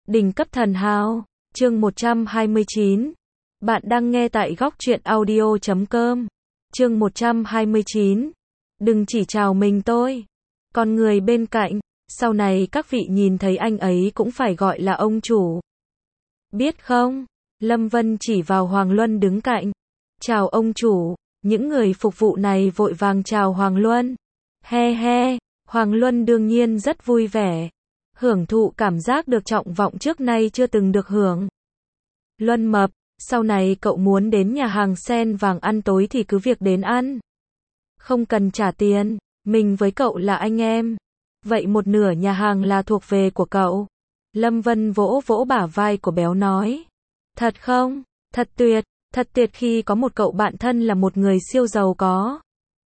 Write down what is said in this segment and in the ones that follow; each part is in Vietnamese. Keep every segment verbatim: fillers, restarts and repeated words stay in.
Đỉnh cấp thần hào, chương một trăm hai mươi chín. Bạn đang nghe tại góc truyện audio chấm com. Chương một trăm hai mươi chín. Đừng chỉ chào mình tôi. Còn người bên cạnh, sau này các vị nhìn thấy anh ấy cũng phải gọi là ông chủ. Biết không? Lâm Vân chỉ vào Hoàng Luân đứng cạnh. Chào ông chủ. Những người phục vụ này vội vàng chào Hoàng Luân. He he, Hoàng Luân đương nhiên rất vui vẻ. Hưởng thụ cảm giác được trọng vọng trước nay chưa từng được hưởng. Luân mập, sau này cậu muốn đến nhà hàng sen vàng ăn tối thì cứ việc đến ăn. Không cần trả tiền, mình với cậu là anh em. Vậy một nửa nhà hàng là thuộc về của cậu. Lâm Vân vỗ vỗ bả vai của béo nói. Thật không? Thật tuyệt, thật tuyệt khi có một cậu bạn thân là một người siêu giàu có.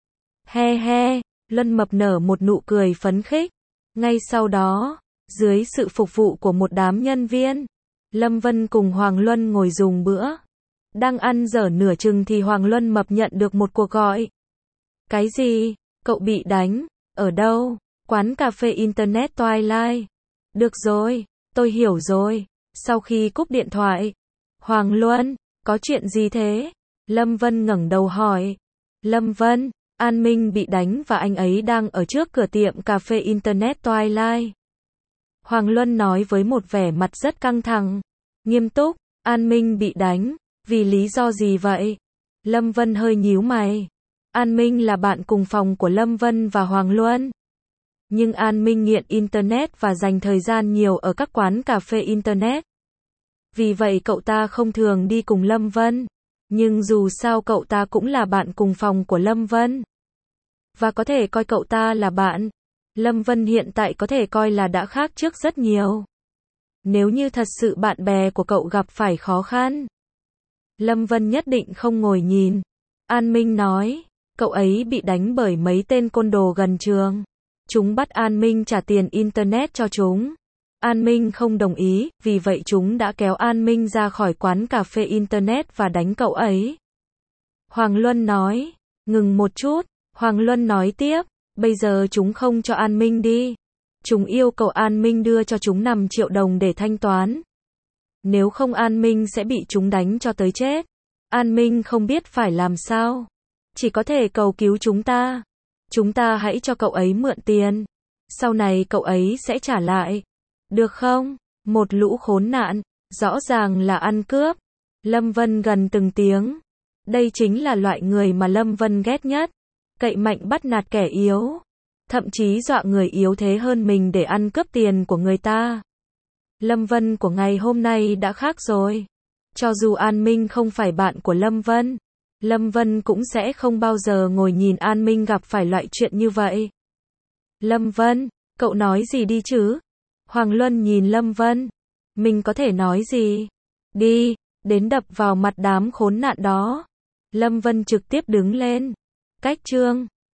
He he, Luân mập nở một nụ cười phấn khích. Ngay sau đó, dưới sự phục vụ của một đám nhân viên, Lâm Vân cùng Hoàng Luân ngồi dùng bữa. Đang ăn dở nửa chừng thì Hoàng Luân mập nhận được một cuộc gọi. Cái gì? Cậu bị đánh? Ở đâu? Quán cà phê Internet Twilight. Được rồi, tôi hiểu rồi. Sau khi cúp điện thoại, Hoàng Luân, có chuyện gì thế? Lâm Vân ngẩng đầu hỏi. Lâm Vân, An Minh bị đánh và anh ấy đang ở trước cửa tiệm cà phê Internet Twilight. Hoàng Luân nói với một vẻ mặt rất căng thẳng. Nghiêm túc, An Minh bị đánh, vì lý do gì vậy? Lâm Vân hơi nhíu mày. An Minh là bạn cùng phòng của Lâm Vân và Hoàng Luân. Nhưng An Minh nghiện Internet và dành thời gian nhiều ở các quán cà phê Internet. Vì vậy cậu ta không thường đi cùng Lâm Vân. Nhưng dù sao cậu ta cũng là bạn cùng phòng của Lâm Vân. Và có thể coi cậu ta là bạn. Lâm Vân hiện tại có thể coi là đã khác trước rất nhiều. Nếu như thật sự bạn bè của cậu gặp phải khó khăn, Lâm Vân nhất định không ngồi nhìn. An Minh nói, cậu ấy bị đánh bởi mấy tên côn đồ gần trường. Chúng bắt An Minh trả tiền Internet cho chúng. An Minh không đồng ý, vì vậy chúng đã kéo An Minh ra khỏi quán cà phê Internet và đánh cậu ấy. Hoàng Luân nói, ngừng một chút. Hoàng Luân nói tiếp, bây giờ chúng không cho An Minh đi. Chúng yêu cầu An Minh đưa cho chúng năm triệu đồng để thanh toán. Nếu không An Minh sẽ bị chúng đánh cho tới chết. An Minh không biết phải làm sao. Chỉ có thể cầu cứu chúng ta. Chúng ta hãy cho cậu ấy mượn tiền. Sau này cậu ấy sẽ trả lại. Được không? Một lũ khốn nạn. Rõ ràng là ăn cướp. Lâm Vân gần từng tiếng. Đây chính là loại người mà Lâm Vân ghét nhất. Cậy mạnh bắt nạt kẻ yếu. Thậm chí dọa người yếu thế hơn mình để ăn cướp tiền của người ta. Lâm Vân của ngày hôm nay đã khác rồi. Cho dù An Minh không phải bạn của Lâm Vân, Lâm Vân cũng sẽ không bao giờ ngồi nhìn An Minh gặp phải loại chuyện như vậy. Lâm Vân, cậu nói gì đi chứ? Hoàng Luân nhìn Lâm Vân. Mình có thể nói gì? Đi, đến đập vào mặt đám khốn nạn đó. Lâm Vân trực tiếp đứng lên. Cách chương.